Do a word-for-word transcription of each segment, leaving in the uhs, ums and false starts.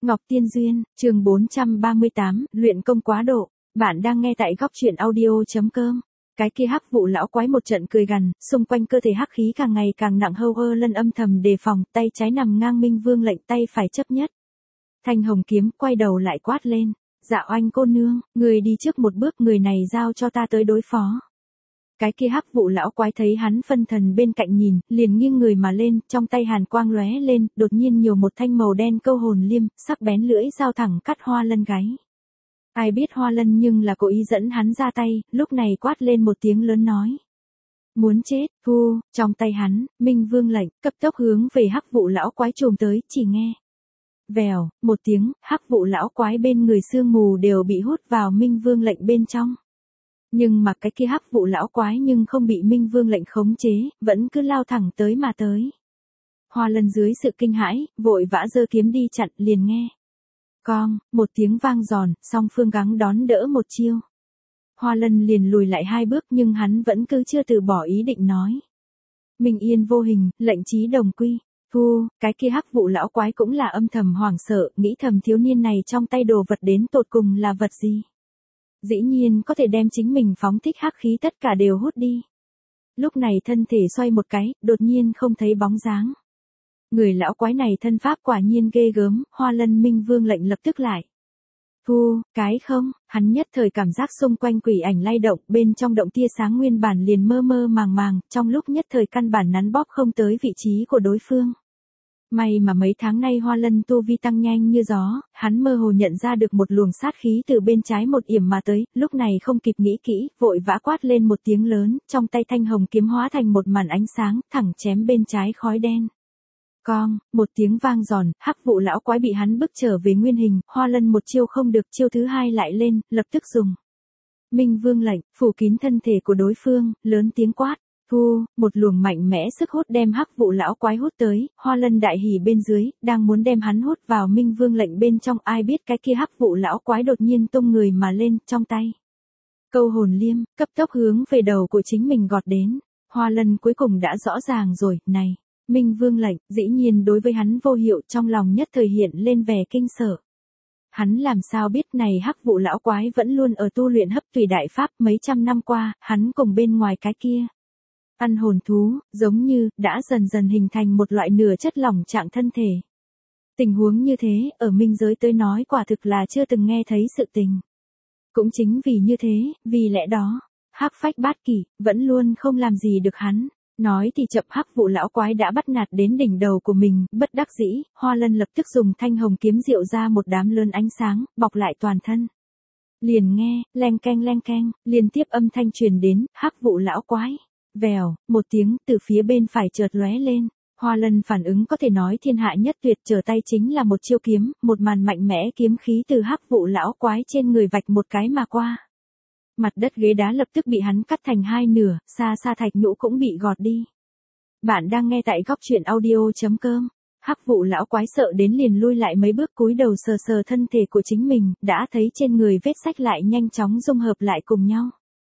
Ngọc Tiên Duyên, chương bốn trăm ba mươi tám, luyện công quá độ. Bạn đang nghe tại góc truyện audio.com. Cái kia hắc vụ lão quái một trận cười gằn, xung quanh cơ thể hắc khí càng ngày càng nặng, hâu ơ lân âm thầm đề phòng, tay trái nằm ngang Minh Vương lệnh, tay phải chấp nhất. Thanh hồng kiếm quay đầu lại quát lên, Dạ Oanh cô nương, người đi trước một bước, người này giao cho ta tới đối phó. Cái kia hắc vụ lão quái thấy hắn phân thần bên cạnh nhìn, liền nghiêng người mà lên, trong tay hàn quang lóe lên, đột nhiên nhiều một thanh màu đen câu hồn liêm, sắc bén lưỡi dao thẳng cắt Hoa Lân gáy. Ai biết Hoa Lân nhưng là cố ý dẫn hắn ra tay, lúc này quát lên một tiếng lớn nói. Muốn chết, thu, trong tay hắn, Minh Vương lệnh, cấp tốc hướng về hắc vụ lão quái trồm tới, chỉ nghe. Vèo, một tiếng, hắc vụ lão quái bên người sương mù đều bị hút vào Minh Vương lệnh bên trong. Nhưng mà cái kia hắc vụ lão quái nhưng không bị Minh Vương lệnh khống chế, vẫn cứ lao thẳng tới mà tới. Hoa Lân dưới sự kinh hãi, vội vã giơ kiếm đi chặn, liền nghe. Cong, một tiếng vang giòn, song phương gắng đón đỡ một chiêu. Hoa Lân liền lùi lại hai bước nhưng hắn vẫn cứ chưa từ bỏ ý định nói. Minh yên vô hình, lệnh chí đồng quy. Thu, cái kia hắc vụ lão quái cũng là âm thầm hoảng sợ, nghĩ thầm thiếu niên này trong tay đồ vật đến tột cùng là vật gì. Dĩ nhiên có thể đem chính mình phóng thích hắc khí tất cả đều hút đi. Lúc này thân thể xoay một cái, đột nhiên không thấy bóng dáng. Người lão quái này thân pháp quả nhiên ghê gớm, Hoa Lân Minh Vương lệnh lập tức lại. Thu, cái không, hắn nhất thời cảm giác xung quanh quỷ ảnh lay động, bên trong động tia sáng nguyên bản liền mơ mơ màng màng, trong lúc nhất thời căn bản nắn bóp không tới vị trí của đối phương. May mà mấy tháng nay Hoa Lân tu vi tăng nhanh như gió, hắn mơ hồ nhận ra được một luồng sát khí từ bên trái một yểm mà tới, lúc này không kịp nghĩ kỹ, vội vã quát lên một tiếng lớn, trong tay thanh hồng kiếm hóa thành một màn ánh sáng, thẳng chém bên trái khói đen. Cong, một tiếng vang giòn, hắc vụ lão quái bị hắn bức trở về nguyên hình, Hoa Lân một chiêu không được, chiêu thứ hai lại lên, lập tức dùng. Minh Vương lệnh, phủ kín thân thể của đối phương, lớn tiếng quát. Thu, một luồng mạnh mẽ sức hút đem hắc vụ lão quái hút tới, Hoa Lân đại hỉ bên dưới, đang muốn đem hắn hút vào Minh Vương lệnh bên trong, ai biết cái kia hắc vụ lão quái đột nhiên tung người mà lên, trong tay. Câu hồn liêm, cấp tốc hướng về đầu của chính mình gọt đến, Hoa Lân cuối cùng đã rõ ràng rồi, này, Minh Vương lệnh, dĩ nhiên đối với hắn vô hiệu, trong lòng nhất thời hiện lên vẻ kinh sợ. Hắn làm sao biết này hắc vụ lão quái vẫn luôn ở tu luyện hấp tùy đại pháp mấy trăm năm qua, hắn cùng bên ngoài cái kia. Ăn hồn thú, giống như, đã dần dần hình thành một loại nửa chất lỏng trạng thân thể. Tình huống như thế, ở minh giới tới nói quả thực là chưa từng nghe thấy sự tình. Cũng chính vì như thế, vì lẽ đó, hắc phách bát kỷ, vẫn luôn không làm gì được hắn. Nói thì chậm, hắc vụ lão quái đã bắt nạt đến đỉnh đầu của mình, bất đắc dĩ, Hoa Lân lập tức dùng thanh hồng kiếm diệu ra một đám lớn ánh sáng, bọc lại toàn thân. Liền nghe, leng keng leng keng, liên tiếp âm thanh truyền đến, hắc vụ lão quái. Vèo, một tiếng từ phía bên phải chợt lóe lên, Hoa Lân phản ứng có thể nói thiên hạ nhất tuyệt, trở tay chính là một chiêu kiếm, một màn mạnh mẽ kiếm khí từ hắc vụ lão quái trên người vạch một cái mà qua. Mặt đất ghế đá lập tức bị hắn cắt thành hai nửa, xa xa thạch nhũ cũng bị gọt đi. Bạn đang nghe tại góc truyện audio.com. Hắc vụ lão quái sợ đến liền lui lại mấy bước, cúi đầu sờ sờ thân thể của chính mình, đã thấy trên người vết rách lại nhanh chóng dung hợp lại cùng nhau.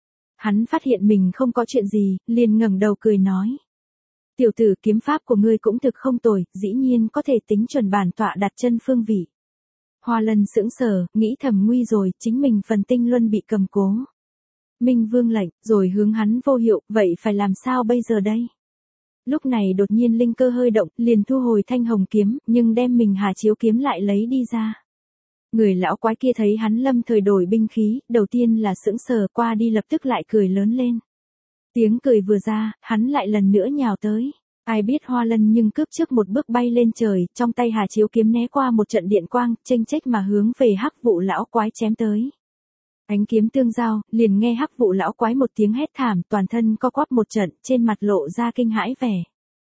Hắn phát hiện mình không có chuyện gì, liền ngẩng đầu cười nói. Tiểu tử, kiếm pháp của ngươi cũng thực không tồi, dĩ nhiên có thể tính chuẩn bản tọa đặt chân phương vị. Hoa Lân sững sờ, nghĩ thầm nguy rồi, chính mình phần tinh luân bị cầm cố. Minh Vương lệnh, rồi hướng hắn vô hiệu, vậy phải làm sao bây giờ đây? Lúc này đột nhiên linh cơ hơi động, liền thu hồi thanh hồng kiếm, nhưng đem mình Hà Chiếu kiếm lại lấy đi ra. Người lão quái kia thấy hắn lâm thời đổi binh khí, đầu tiên là sững sờ, qua đi lập tức lại cười lớn lên. Tiếng cười vừa ra, hắn lại lần nữa nhào tới. Ai biết Hoa Lân nhưng cướp trước một bước bay lên trời, trong tay Hà Chiếu kiếm né qua một trận điện quang, chênh chếch mà hướng về hắc vụ lão quái chém tới. Ánh kiếm tương giao, liền nghe hắc vụ lão quái một tiếng hét thảm, toàn thân co quắp một trận, trên mặt lộ ra kinh hãi vẻ.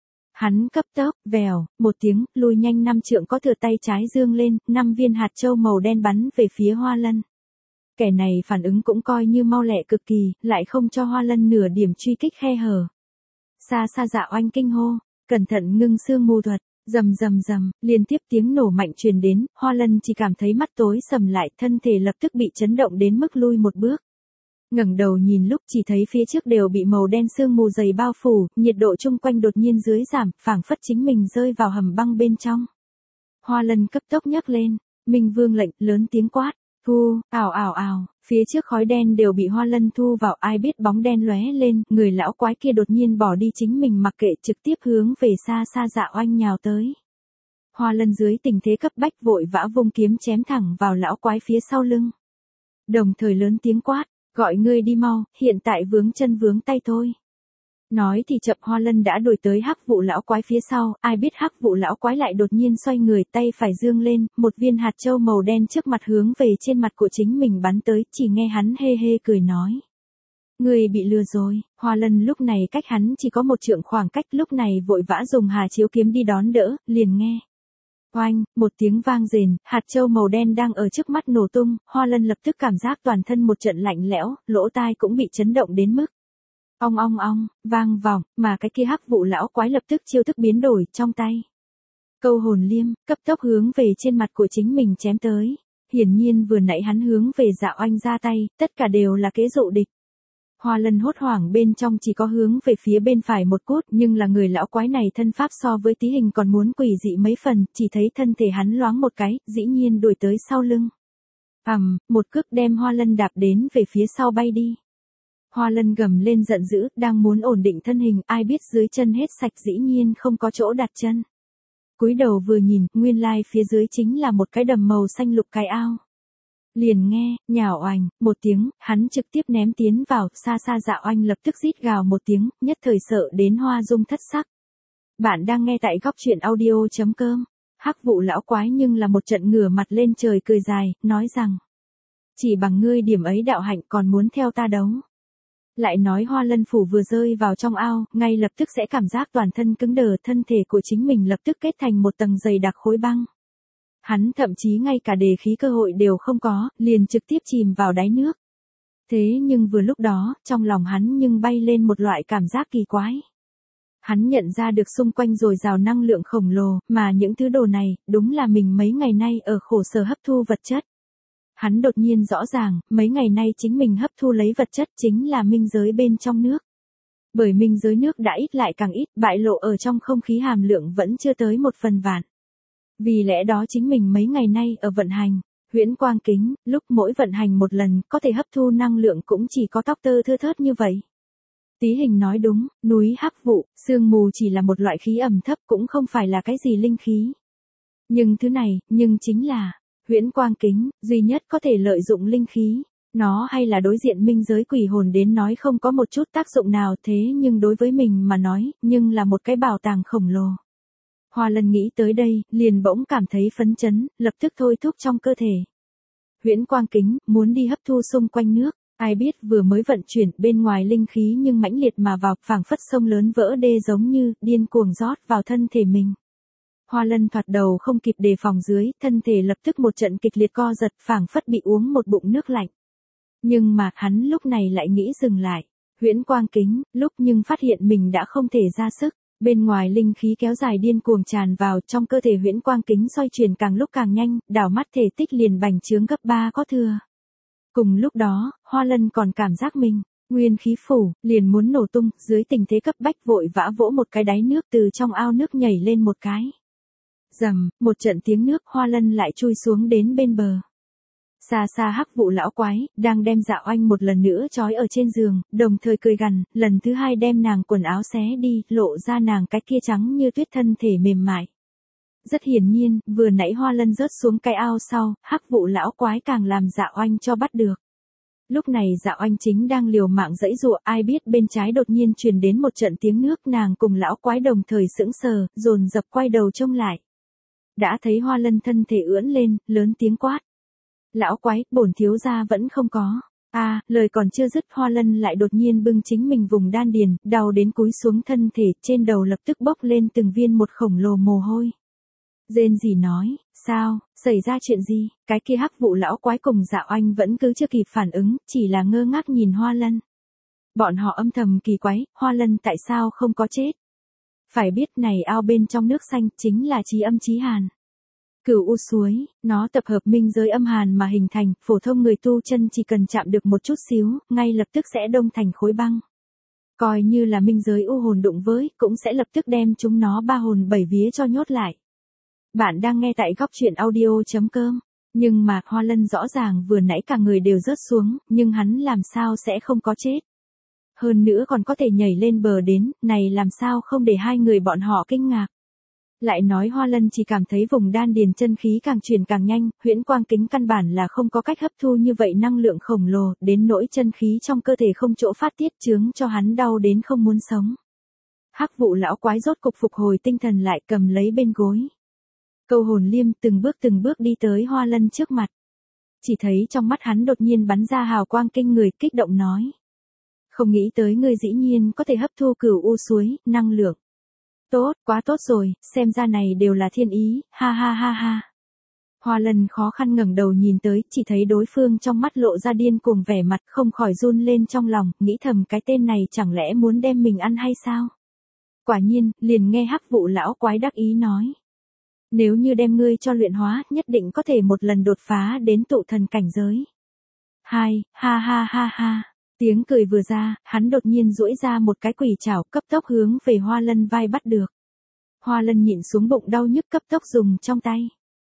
Hắn cấp tốc, vèo, một tiếng, lùi nhanh năm trượng, có thừa tay trái dương lên, năm viên hạt châu màu đen bắn về phía Hoa Lân. Kẻ này phản ứng cũng coi như mau lẹ cực kỳ, lại không cho Hoa Lân nửa điểm truy kích khe hở. Xa xa Dạ Oanh kinh hô, cẩn thận ngưng xương mù thuật, rầm rầm rầm, liên tiếp tiếng nổ mạnh truyền đến, Hoa Lân chỉ cảm thấy mắt tối sầm lại, thân thể lập tức bị chấn động đến mức lui một bước. Ngẩng đầu nhìn lúc chỉ thấy phía trước đều bị màu đen sương mù dày bao phủ, nhiệt độ chung quanh đột nhiên dưới giảm, phảng phất chính mình rơi vào hầm băng bên trong. Hoa Lân cấp tốc nhấc lên, Minh Vương lệnh, lớn tiếng quát. Thu, ào ào ào, phía trước khói đen đều bị Hoa Lân thu vào, ai biết bóng đen lóe lên, người lão quái kia đột nhiên bỏ đi chính mình mặc kệ trực tiếp hướng về xa xa Dạ Oanh nhào tới. Hoa Lân dưới tình thế cấp bách vội vã vung kiếm chém thẳng vào lão quái phía sau lưng. Đồng thời lớn tiếng quát, gọi ngươi đi mau, hiện tại vướng chân vướng tay thôi. Nói thì chậm, Hoa Lân đã đuổi tới hắc vụ lão quái phía sau, ai biết hắc vụ lão quái lại đột nhiên xoay người, tay phải dương lên, một viên hạt châu màu đen trước mặt hướng về trên mặt của chính mình bắn tới, chỉ nghe hắn hê hê cười nói. Người bị lừa rồi. Hoa Lân lúc này cách hắn chỉ có một trượng khoảng cách, lúc này vội vã dùng Hà Chiếu kiếm đi đón đỡ, liền nghe. Oanh, một tiếng vang rền, hạt châu màu đen đang ở trước mắt nổ tung, Hoa Lân lập tức cảm giác toàn thân một trận lạnh lẽo, lỗ tai cũng bị chấn động đến mức. Ong ong ong, vang vọng, mà cái kia hắc vụ lão quái lập tức chiêu thức biến đổi trong tay. Câu hồn liêm, cấp tốc hướng về trên mặt của chính mình chém tới. Hiển nhiên vừa nãy hắn hướng về Dạ Oanh ra tay, tất cả đều là kế dụ địch. Hoa Lân hốt hoảng bên trong chỉ có hướng về phía bên phải một cốt, nhưng là người lão quái này thân pháp so với tí hình còn muốn quỷ dị mấy phần, chỉ thấy thân thể hắn loáng một cái, dĩ nhiên đuổi tới sau lưng. Ầm, một cước đem Hoa Lân đạp đến về phía sau bay đi. Hoa Lân gầm lên giận dữ, đang muốn ổn định thân hình, ai biết dưới chân hết sạch dĩ nhiên không có chỗ đặt chân. Cúi đầu vừa nhìn, nguyên lai phía dưới chính là một cái đầm màu xanh lục cái ao. Liền nghe, nhào oành, một tiếng, hắn trực tiếp ném tiến vào, xa xa Dạ Oanh lập tức rít gào một tiếng, nhất thời sợ đến hoa dung thất sắc. Bạn đang nghe tại góc truyện audio chấm com. Hắc vụ lão quái nhưng là một trận ngửa mặt lên trời cười dài, nói rằng. Chỉ bằng ngươi điểm ấy đạo hạnh còn muốn theo ta đấu. Lại nói Hoa Lân phủ vừa rơi vào trong ao, ngay lập tức sẽ cảm giác toàn thân cứng đờ, thân thể của chính mình lập tức kết thành một tầng dày đặc khối băng. Hắn thậm chí ngay cả đề khí cơ hội đều không có, liền trực tiếp chìm vào đáy nước. Thế nhưng vừa lúc đó, trong lòng hắn nhưng bay lên một loại cảm giác kỳ quái. Hắn nhận ra được xung quanh dồi dào năng lượng khổng lồ, mà những thứ đồ này, đúng là mình mấy ngày nay ở khổ sở hấp thu vật chất. Hắn đột nhiên rõ ràng, mấy ngày nay chính mình hấp thu lấy vật chất chính là minh giới bên trong nước. Bởi minh giới nước đã ít lại càng ít, bại lộ ở trong không khí hàm lượng vẫn chưa tới một phần vạn. Vì lẽ đó chính mình mấy ngày nay ở vận hành, huyễn quang kính, lúc mỗi vận hành một lần có thể hấp thu năng lượng cũng chỉ có tóc tơ thưa thớt như vậy. Tí hình nói đúng, núi hắc vụ, sương mù chỉ là một loại khí ẩm thấp cũng không phải là cái gì linh khí. Nhưng thứ này, nhưng chính là, huyễn quang kính, duy nhất có thể lợi dụng linh khí. Nó hay là đối diện minh giới quỷ hồn đến nói không có một chút tác dụng nào, thế nhưng đối với mình mà nói, nhưng là một cái bảo tàng khổng lồ. Hoa Lân nghĩ tới đây, liền bỗng cảm thấy phấn chấn, lập tức thôi thúc trong cơ thể. Huyễn quang kính, muốn đi hấp thu xung quanh nước, ai biết vừa mới vận chuyển bên ngoài linh khí nhưng mãnh liệt mà vào, phảng phất sông lớn vỡ đê giống như, điên cuồng rót vào thân thể mình. Hoa Lân thoạt đầu không kịp đề phòng dưới, thân thể lập tức một trận kịch liệt co giật, phảng phất bị uống một bụng nước lạnh. Nhưng mà, hắn lúc này lại nghĩ dừng lại. Huyễn quang kính, lúc nhưng phát hiện mình đã không thể ra sức. Bên ngoài linh khí kéo dài điên cuồng tràn vào, trong cơ thể huyễn quang kính xoay chuyển càng lúc càng nhanh, đảo mắt thể tích liền bành trướng gấp ba có thừa. Cùng lúc đó, Hoa Lân còn cảm giác mình, nguyên khí phủ, liền muốn nổ tung, dưới tình thế cấp bách vội vã vỗ một cái đáy nước từ trong ao nước nhảy lên một cái. Rầm, một trận tiếng nước, Hoa Lân lại chui xuống đến bên bờ. Xa xa hắc vụ lão quái, đang đem Dạ Oanh một lần nữa trói ở trên giường, đồng thời cười gằn, lần thứ hai đem nàng quần áo xé đi, lộ ra nàng cái kia trắng như tuyết thân thể mềm mại. Rất hiển nhiên, vừa nãy Hoa Lân rớt xuống cái ao sau, hắc vụ lão quái càng làm Dạ Oanh cho bắt được. Lúc này Dạ Oanh chính đang liều mạng giãy giụa, ai biết bên trái đột nhiên truyền đến một trận tiếng nước, nàng cùng lão quái đồng thời sững sờ, dồn dập quay đầu trông lại. Đã thấy Hoa Lân thân thể ưỡn lên, lớn tiếng quát. Lão quái, bổn thiếu gia vẫn không có. A, à, lời còn chưa dứt, Hoa Lân lại đột nhiên bưng chính mình vùng đan điền, đau đến cúi xuống thân thể, trên đầu lập tức bốc lên từng viên một khổng lồ mồ hôi. Rên gì nói, sao, xảy ra chuyện gì? Cái kia hắc vụ lão quái cùng Dạ Oanh vẫn cứ chưa kịp phản ứng, chỉ là ngơ ngác nhìn Hoa Lân. Bọn họ âm thầm kỳ quái, Hoa Lân tại sao không có chết? Phải biết này ao bên trong nước xanh chính là chí âm chí hàn. Cửu u suối, nó tập hợp minh giới âm hàn mà hình thành, phổ thông người tu chân chỉ cần chạm được một chút xíu, ngay lập tức sẽ đông thành khối băng. Coi như là minh giới u hồn đụng với, cũng sẽ lập tức đem chúng nó ba hồn bảy vía cho nhốt lại. Bạn đang nghe tại góc truyện audio chấm com. Nhưng mà Hoa Lân rõ ràng vừa nãy cả người đều rớt xuống, nhưng hắn làm sao sẽ không có chết. Hơn nữa còn có thể nhảy lên bờ đến, này làm sao không để hai người bọn họ kinh ngạc. Lại nói Hoa Lân chỉ cảm thấy vùng đan điền chân khí càng truyền càng nhanh, huyễn quang kính căn bản là không có cách hấp thu như vậy năng lượng khổng lồ, đến nỗi chân khí trong cơ thể không chỗ phát tiết chướng cho hắn đau đến không muốn sống. Hắc vụ lão quái rốt cục phục hồi tinh thần lại cầm lấy bên gối. Câu hồn liêm từng bước từng bước đi tới Hoa Lân trước mặt. Chỉ thấy trong mắt hắn đột nhiên bắn ra hào quang kinh người, kích động nói. Không nghĩ tới ngươi dĩ nhiên có thể hấp thu cửu u suối, năng lượng. Tốt, quá tốt rồi, xem ra này đều là thiên ý, ha ha ha ha. Hoa Lân khó khăn ngẩng đầu nhìn tới, chỉ thấy đối phương trong mắt lộ ra điên cuồng vẻ mặt, không khỏi run lên trong lòng, nghĩ thầm cái tên này chẳng lẽ muốn đem mình ăn hay sao? Quả nhiên, liền nghe hắc vụ lão quái đắc ý nói. Nếu như đem ngươi cho luyện hóa, nhất định có thể một lần đột phá đến tụ thần cảnh giới. Hai, ha ha ha ha. Tiếng cười vừa ra, hắn đột nhiên duỗi ra một cái quỷ chảo cấp tốc hướng về Hoa Lân vai bắt được. Hoa Lân nhịn xuống bụng đau nhức cấp tốc dùng trong tay.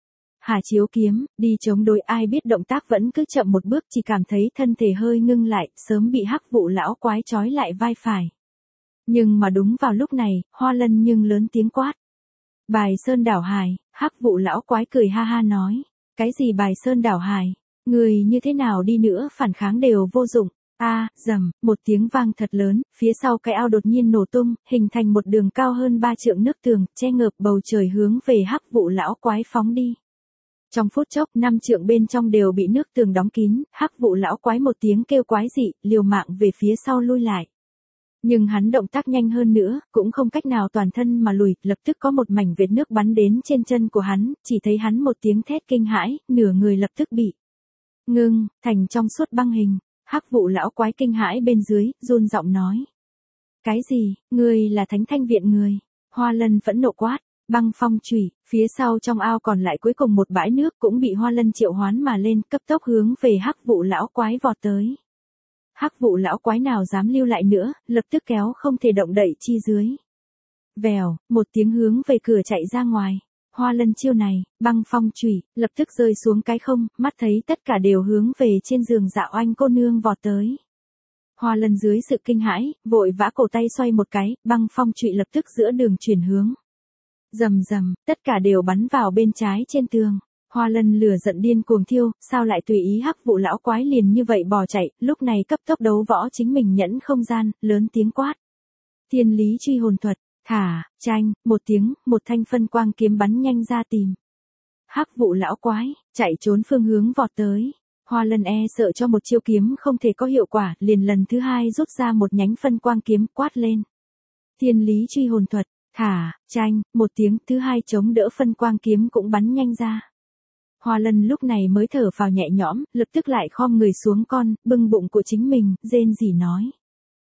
Hà chiếu kiếm, đi chống đối ai biết động tác vẫn cứ chậm một bước chỉ cảm thấy thân thể hơi ngưng lại, sớm bị hắc vụ lão quái trói lại vai phải. Nhưng mà đúng vào lúc này, Hoa Lân nhưng lớn tiếng quát. Bài sơn đảo hải, hắc vụ lão quái cười ha ha nói. Cái gì bài sơn đảo hải, người như thế nào đi nữa phản kháng đều vô dụng. A, à, rầm, một tiếng vang thật lớn, phía sau cái ao đột nhiên nổ tung, hình thành một đường cao hơn ba trượng nước tường, che ngợp bầu trời hướng về hắc vụ lão quái phóng đi. Trong phút chốc, năm trượng bên trong đều bị nước tường đóng kín, hắc vụ lão quái một tiếng kêu quái dị, liều mạng về phía sau lui lại. Nhưng hắn động tác nhanh hơn nữa, cũng không cách nào toàn thân mà lùi, lập tức có một mảnh vệt nước bắn đến trên chân của hắn, chỉ thấy hắn một tiếng thét kinh hãi, nửa người lập tức bị ngưng, thành trong suốt băng hình. Hắc vụ lão quái kinh hãi bên dưới, run giọng nói. Cái gì, ngươi là Thánh Thanh Viện người? Hoa Lân phẫn nộ quát, băng phong chủy, phía sau trong ao còn lại cuối cùng một bãi nước cũng bị Hoa Lân triệu hoán mà lên, cấp tốc hướng về hắc vụ lão quái vọt tới. Hắc vụ lão quái nào dám lưu lại nữa, lập tức kéo không thể động đậy chi dưới. Vèo, một tiếng hướng về cửa chạy ra ngoài. Hoa Lân chiêu này, băng phong chủy, lập tức rơi xuống cái không, mắt thấy tất cả đều hướng về trên giường Dạo Anh cô nương vọt tới. Hoa Lân dưới sự kinh hãi, vội vã cổ tay xoay một cái, băng phong chủy lập tức giữa đường chuyển hướng. Rầm rầm, tất cả đều bắn vào bên trái trên tường. Hoa Lân lửa giận điên cuồng thiêu, sao lại tùy ý hắc vụ lão quái liền như vậy bò chạy, lúc này cấp tốc đấu võ chính mình nhẫn không gian, lớn tiếng quát. Thiên lý truy hồn thuật. Thả, tranh, một tiếng, một thanh phân quang kiếm bắn nhanh ra tìm. Hắc vụ lão quái, chạy trốn phương hướng vọt tới. Hoa Lân e sợ cho một chiêu kiếm không thể có hiệu quả, liền lần thứ hai rút ra một nhánh phân quang kiếm quát lên. Thiên lý truy hồn thuật, thả, tranh, một tiếng thứ hai chống đỡ phân quang kiếm cũng bắn nhanh ra. Hoa Lân lúc này mới thở phào nhẹ nhõm, lập tức lại khom người xuống con, bưng bụng của chính mình, rên rỉ nói.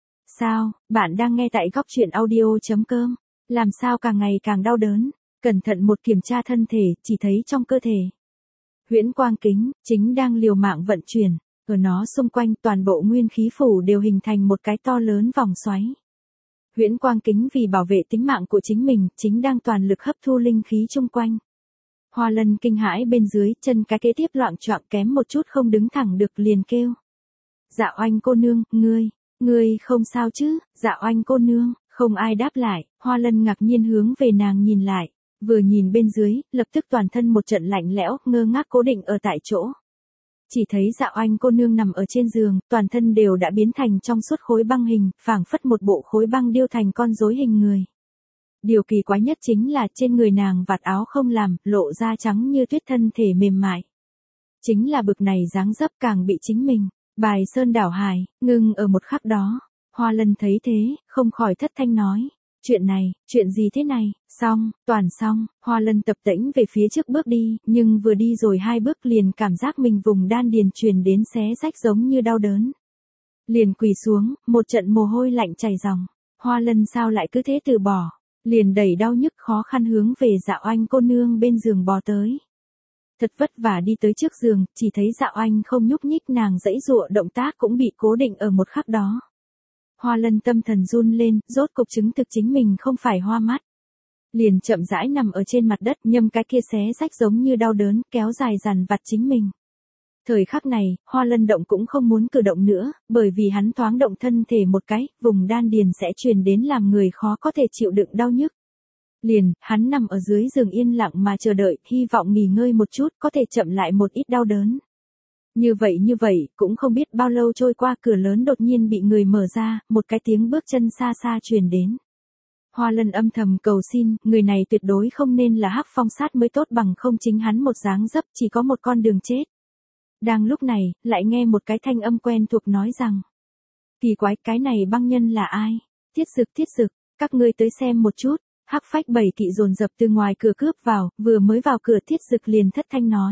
Sao, bạn đang nghe tại góc truyện audio chấm com, làm sao càng ngày càng đau đớn, cẩn thận một kiểm tra thân thể, chỉ thấy trong cơ thể. Huyễn quang kính, chính đang liều mạng vận chuyển, ở nó xung quanh toàn bộ nguyên khí phủ đều hình thành một cái to lớn vòng xoáy. Huyễn quang kính vì bảo vệ tính mạng của chính mình, chính đang toàn lực hấp thu linh khí chung quanh. Hoa Lân kinh hãi bên dưới, chân cái kế tiếp loạng choạng kém một chút không đứng thẳng được liền kêu. Dạo Anh cô nương, ngươi. Ngươi không sao chứ, Dạo Anh cô nương, không ai đáp lại, Hoa Lân ngạc nhiên hướng về nàng nhìn lại, vừa nhìn bên dưới, lập tức toàn thân một trận lạnh lẽo, ngơ ngác cố định ở tại chỗ. Chỉ thấy Dạo Anh cô nương nằm ở trên giường, toàn thân đều đã biến thành trong suốt khối băng hình, phảng phất một bộ khối băng điêu thành con rối hình người. Điều kỳ quái nhất chính là trên người nàng vạt áo không làm, lộ ra trắng như tuyết thân thể mềm mại. Chính là bực này dáng dấp càng bị chính mình. Bài sơn đảo hải, ngưng ở một khắc đó. Hoa Lân thấy thế, không khỏi thất thanh nói. Chuyện này, chuyện gì thế này, xong, toàn xong. Hoa Lân tập tễnh về phía trước bước đi, nhưng vừa đi rồi hai bước liền cảm giác mình vùng đan điền truyền đến xé rách giống như đau đớn. Liền quỳ xuống, một trận mồ hôi lạnh chảy ròng. Hoa Lân sao lại cứ thế từ bỏ, liền đẩy đau nhức khó khăn hướng về Dạo Anh cô nương bên giường bò tới. Thật vất vả đi tới trước giường, chỉ thấy Dạo Anh không nhúc nhích, nàng giãy giụa động tác cũng bị cố định ở một khắc đó. Hoa Lân tâm thần run lên, rốt cục chứng thực chính mình không phải hoa mắt. Liền chậm rãi nằm ở trên mặt đất, nhâm cái kia xé rách giống như đau đớn, kéo dài dằn vặt chính mình. Thời khắc này, Hoa Lân động cũng không muốn cử động nữa, bởi vì hắn thoáng động thân thể một cái, vùng đan điền sẽ truyền đến làm người khó có thể chịu đựng đau nhức. Liền, hắn nằm ở dưới giường yên lặng mà chờ đợi, hy vọng nghỉ ngơi một chút, có thể chậm lại một ít đau đớn. Như vậy như vậy, cũng không biết bao lâu trôi qua, cửa lớn đột nhiên bị người mở ra, một cái tiếng bước chân xa xa truyền đến. Hoa Lân âm thầm cầu xin, người này tuyệt đối không nên là Hắc Phong Sát mới tốt, bằng không chính hắn một dáng dấp chỉ có một con đường chết. Đang lúc này, lại nghe một cái thanh âm quen thuộc nói rằng. Kỳ quái, cái này băng nhân là ai? Thiết Dực, Thiết Dực, các ngươi tới xem một chút. Hắc Phách bảy kỵ dồn dập từ ngoài cửa cướp vào, vừa mới vào cửa Thiết Dực liền thất thanh nói.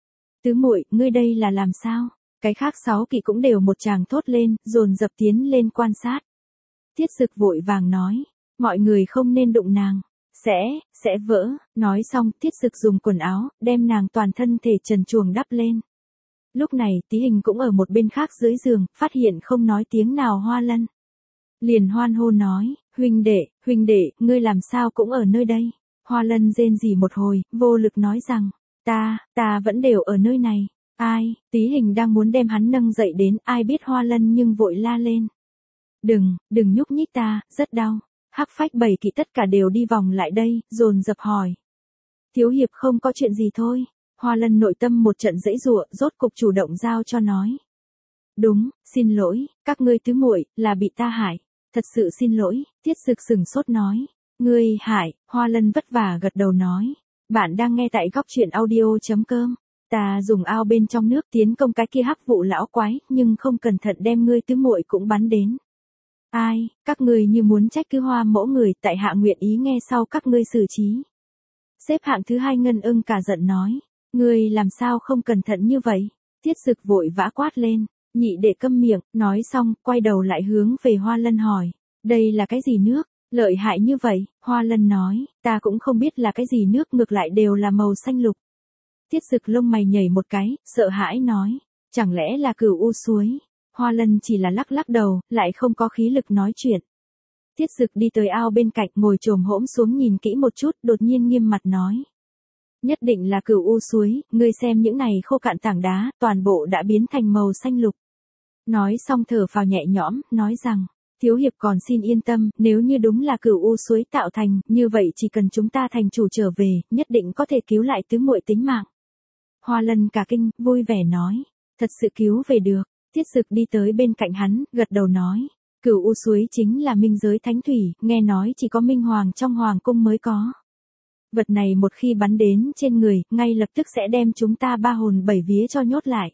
Tứ muội, ngươi đây là làm sao? Cái khác sáu kỵ cũng đều một tràng thốt lên, dồn dập tiến lên quan sát. Thiết Dực vội vàng nói, mọi người không nên đụng nàng, sẽ, sẽ vỡ. Nói xong, Thiết Dực dùng quần áo, đem nàng toàn thân thể trần truồng đắp lên. Lúc này, Tí Hình cũng ở một bên khác dưới giường, phát hiện không nói tiếng nào Hoa Lân. Liền hoan hô nói, huynh đệ, huynh đệ, ngươi làm sao cũng ở nơi đây. Hoa Lân rên rỉ một hồi, vô lực nói rằng, ta, ta vẫn đều ở nơi này. Ai? Tí Hình đang muốn đem hắn nâng dậy đến, ai biết Hoa Lân nhưng vội la lên. Đừng, đừng nhúc nhích ta, rất đau. Hắc Phách bảy kỵ tất cả đều đi vòng lại đây, dồn dập hỏi. Thiếu hiệp không có chuyện gì thôi. Hoa Lân nội tâm một trận dãy giụa, rốt cục chủ động giao cho nói. Đúng, xin lỗi, các ngươi tứ muội là bị ta hại. Thật sự xin lỗi, Thiết Dực sừng sốt nói. Ngươi hại, Hoa Lân vất vả gật đầu nói. Bạn đang nghe tại góc truyện audio.com. Ta dùng ao bên trong nước tiến công cái kia hắc vụ lão quái, nhưng không cẩn thận đem ngươi tứ muội cũng bắn đến. Ai, các ngươi như muốn trách cứ Hoa mẫu người, tại hạ nguyện ý nghe sau các ngươi xử trí. Xếp hạng thứ hai Ngân Ưng cả giận nói. Ngươi làm sao không cẩn thận như vậy? Thiết Dực vội vã quát lên. Nhị đệ câm miệng, nói xong, quay đầu lại hướng về Hoa Lân hỏi. Đây là cái gì nước? Lợi hại như vậy, Hoa Lân nói, ta cũng không biết là cái gì nước, ngược lại đều là màu xanh lục. Thiết Dực lông mày nhảy một cái, sợ hãi nói, chẳng lẽ là Cửu U suối? Hoa Lân chỉ là lắc lắc đầu, lại không có khí lực nói chuyện. Thiết Dực đi tới ao bên cạnh, ngồi chồm hỗn xuống nhìn kỹ một chút, đột nhiên nghiêm mặt nói. Nhất định là Cửu U suối, ngươi xem những này khô cạn tảng đá, toàn bộ đã biến thành màu xanh lục. Nói xong thở phào nhẹ nhõm, nói rằng, thiếu hiệp còn xin yên tâm, nếu như đúng là Cửu U suối tạo thành, như vậy chỉ cần chúng ta thành chủ trở về, nhất định có thể cứu lại tứ muội tính mạng. Hoa Lân cả kinh, vui vẻ nói, thật sự cứu về được. Thiết Dực đi tới bên cạnh hắn, gật đầu nói, Cửu U suối chính là minh giới thánh thủy, nghe nói chỉ có minh hoàng trong hoàng cung mới có. Vật này một khi bắn đến trên người, ngay lập tức sẽ đem chúng ta ba hồn bảy vía cho nhốt lại.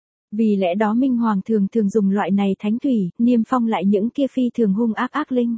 Vì lẽ đó Minh Hoàng thường thường dùng loại này thánh thủy, niêm phong lại những kia phi thường hung ác ác linh.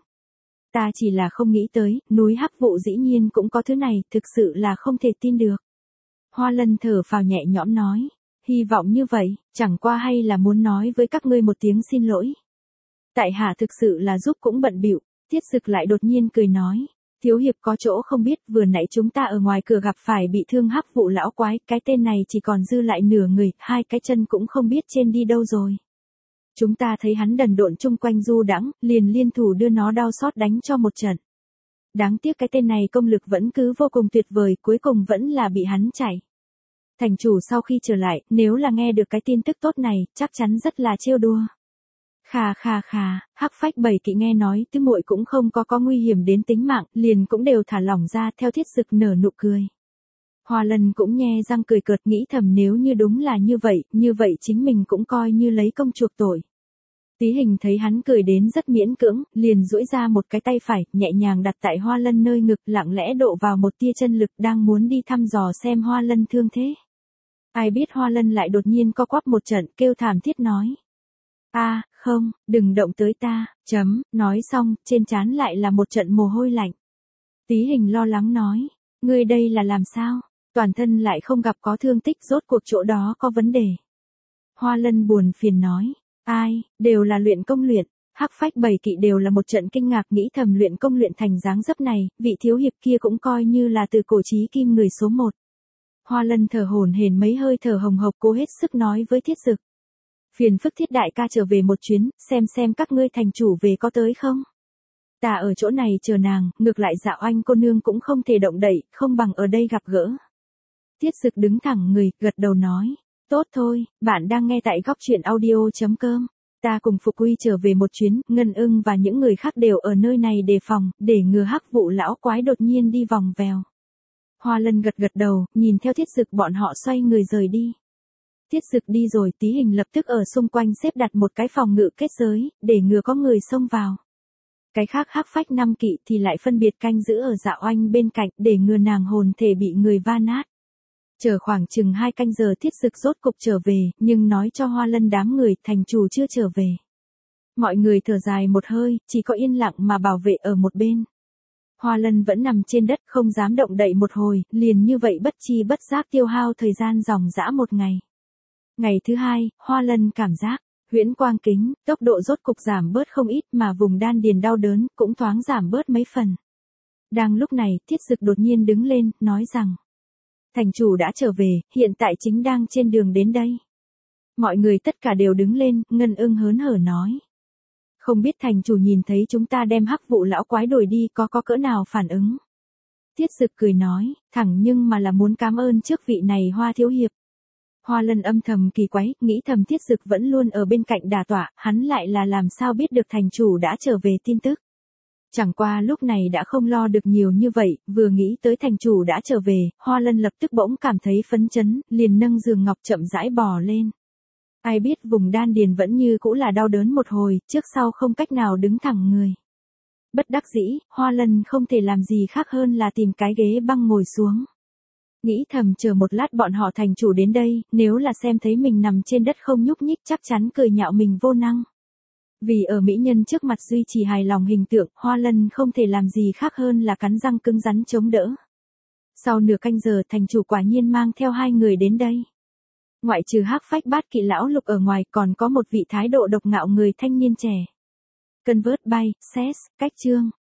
Ta chỉ là không nghĩ tới, núi Hắc Vụ dĩ nhiên cũng có thứ này, thực sự là không thể tin được. Hoa Lân thở phào nhẹ nhõm nói, hy vọng như vậy, chẳng qua hay là muốn nói với các ngươi một tiếng xin lỗi. Tại hạ thực sự là giúp cũng bận bịu. Thiết Dực lại đột nhiên cười nói. Thiếu hiệp có chỗ không biết, vừa nãy chúng ta ở ngoài cửa gặp phải bị thương Hắc Vụ lão quái, cái tên này chỉ còn dư lại nửa người, hai cái chân cũng không biết trên đi đâu rồi. Chúng ta thấy hắn đần độn chung quanh du đãng, liền liên thủ đưa nó đau xót đánh cho một trận. Đáng tiếc cái tên này công lực vẫn cứ vô cùng tuyệt vời, cuối cùng vẫn là bị hắn chạy. Thành chủ sau khi trở lại, nếu là nghe được cái tin tức tốt này, chắc chắn rất là trêu đùa. Khà khà khà, Hắc Phách bảy kỵ nghe nói tứ muội cũng không có có nguy hiểm đến tính mạng, liền cũng đều thả lỏng ra, theo Thiết Dực nở nụ cười. Hoa Lân cũng nhe răng cười cợt, nghĩ thầm nếu như đúng là như vậy, như vậy chính mình cũng coi như lấy công chuộc tội. Tí Hình thấy hắn cười đến rất miễn cưỡng, liền duỗi ra một cái tay phải, nhẹ nhàng đặt tại Hoa Lân nơi ngực, lặng lẽ độ vào một tia chân lực, đang muốn đi thăm dò xem Hoa Lân thương thế. Ai biết Hoa Lân lại đột nhiên co quắp một trận, kêu thảm thiết nói. A, à, không, đừng động tới ta, chấm, nói xong, trên trán lại là một trận mồ hôi lạnh. Tí Hình lo lắng nói, ngươi đây là làm sao, toàn thân lại không gặp có thương tích, rốt cuộc chỗ đó có vấn đề. Hoa Lân buồn phiền nói, ai, đều là luyện công luyện, Hắc Phách bảy kỵ đều là một trận kinh ngạc, nghĩ thầm luyện công luyện thành dáng dấp này, vị thiếu hiệp kia cũng coi như là từ cổ chí kim người số một. Hoa Lân thở hổn hển mấy hơi thở hồng hộc, cố hết sức nói với Thiết Dực. Phiền phức Thiết đại ca trở về một chuyến, xem xem các ngươi thành chủ về có tới không. Ta ở chỗ này chờ nàng, ngược lại Dạo Anh cô nương cũng không thể động đậy, không bằng ở đây gặp gỡ. Tiết Dực đứng thẳng người, gật đầu nói. Tốt thôi, bạn đang nghe tại góc truyện audio.com. Ta cùng Phục Uy trở về một chuyến, Ngân Ưng và những người khác đều ở nơi này đề phòng, để ngừa hắc vụ lão quái đột nhiên đi vòng vèo. Hoa Lân gật gật đầu, nhìn theo Tiết Dực bọn họ xoay người rời đi. Tiết Dực đi rồi, Tí Hình lập tức ở xung quanh xếp đặt một cái phòng ngự kết giới, để ngừa có người xông vào. Cái khác hắc phách năm kỵ thì lại phân biệt canh giữ ở Dạo Anh bên cạnh, để ngừa nàng hồn thể bị người va nát. Chờ khoảng chừng hai canh giờ Tiết Dực rốt cục trở về, nhưng nói cho Hoa Lân đám người, thành chủ chưa trở về. Mọi người thở dài một hơi, chỉ có yên lặng mà bảo vệ ở một bên. Hoa Lân vẫn nằm trên đất không dám động đậy một hồi, liền như vậy bất chi bất giác tiêu hao thời gian dòng dã một ngày. Ngày thứ hai, Hoa Lân cảm giác, huyễn quang kính, tốc độ rốt cục giảm bớt không ít mà vùng đan điền đau đớn cũng thoáng giảm bớt mấy phần. Đang lúc này, Tiết Dực đột nhiên đứng lên, nói rằng, thành chủ đã trở về, hiện tại chính đang trên đường đến đây. Mọi người tất cả đều đứng lên, Ngân Ưng hớn hở nói. Không biết thành chủ nhìn thấy chúng ta đem hắc vụ lão quái đuổi đi có có cỡ nào phản ứng. Tiết Dực cười nói, thẳng nhưng mà là muốn cảm ơn trước vị này Hoa thiếu hiệp. Hoa Lân âm thầm kỳ quái, nghĩ thầm Tiết Dực vẫn luôn ở bên cạnh đả tọa, hắn lại là làm sao biết được thành chủ đã trở về tin tức. Chẳng qua lúc này đã không lo được nhiều như vậy, vừa nghĩ tới thành chủ đã trở về, Hoa Lân lập tức bỗng cảm thấy phấn chấn, liền nâng giường ngọc chậm rãi bò lên. Ai biết vùng đan điền vẫn như cũ là đau đớn một hồi, trước sau không cách nào đứng thẳng người. Bất đắc dĩ, Hoa Lân không thể làm gì khác hơn là tìm cái ghế băng ngồi xuống. Nghĩ thầm chờ một lát bọn họ thành chủ đến đây, nếu là xem thấy mình nằm trên đất không nhúc nhích chắc chắn cười nhạo mình vô năng. Vì ở mỹ nhân trước mặt duy trì hài lòng hình tượng, Hoa Lân không thể làm gì khác hơn là cắn răng cứng rắn chống đỡ. Sau nửa canh giờ thành chủ quả nhiên mang theo hai người đến đây. Ngoại trừ hắc phách bát kỵ lão lục ở ngoài còn có một vị thái độ độc ngạo người thanh niên trẻ. Cân vớt bay, xét, cách trương.